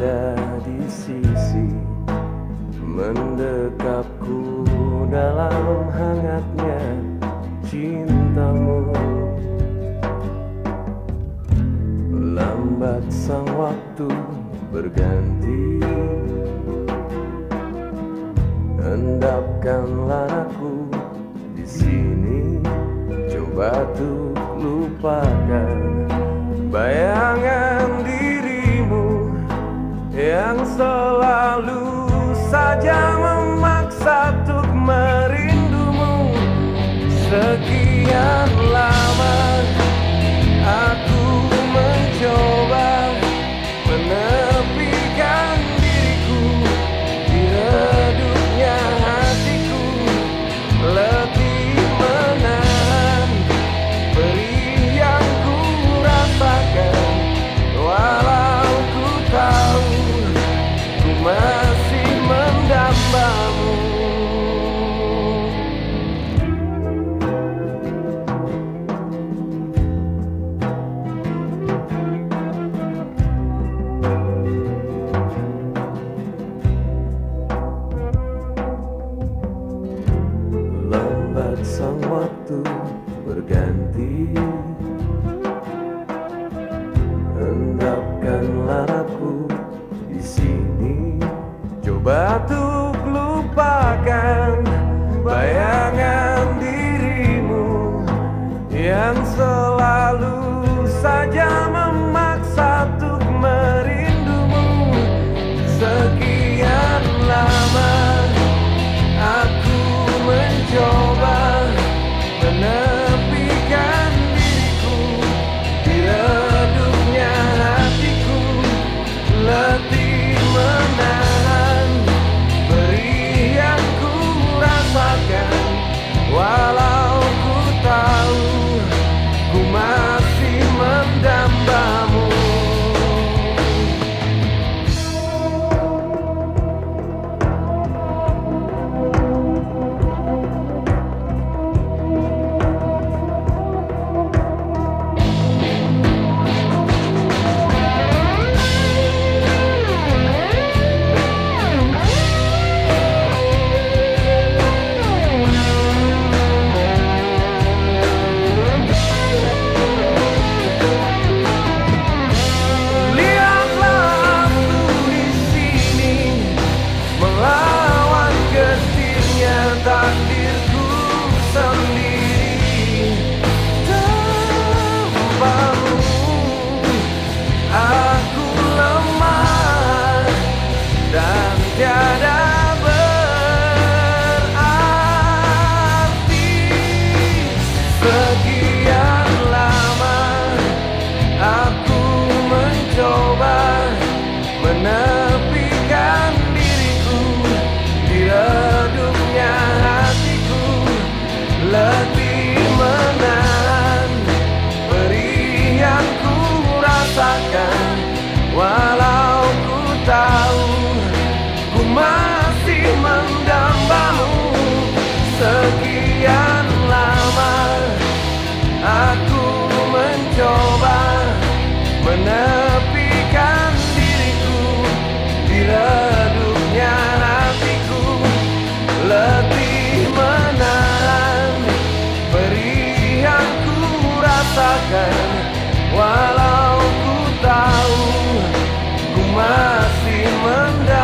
ada di sisi, mendekapku dalam hangatnya cintamu. Lambat sang waktu berganti, endapkanlah aku di sini. Coba tuh lupakan bayangan dirimu yang selalu saja memaksa untuk merindumu. Sekian lama aku mencoba menepikan diriku di redupnya hatiku, letih menahan perih yang ku rasakan. Walau ku tahu ku masih mendambamu. Lambat sang waktu berganti, endapkanlah aku di sini. Coba tuh lupakan bayangan dirimu yang selalu saja memaksa untuk merindumu. Sekian lama aku mencoba menepikan diriku di redupnya hatiku, letih menahan perih yang ku rasakan. Walau ku tahu ku masih mendambamu. Takdirku sendiri tanpamu, aku lemah dan tiada berarti. Sekian lama aku mencoba menepikan diriku di redupnya hatiku, letih menahan perih yang ku rasakan. Walau ku tahu ku masih mendambamu. Sekian lama aku mencoba menepikan diriku di redupnya hatiku, letih menahan perih yang ku rasakan. Walau ku tahu ku masih mendambamu.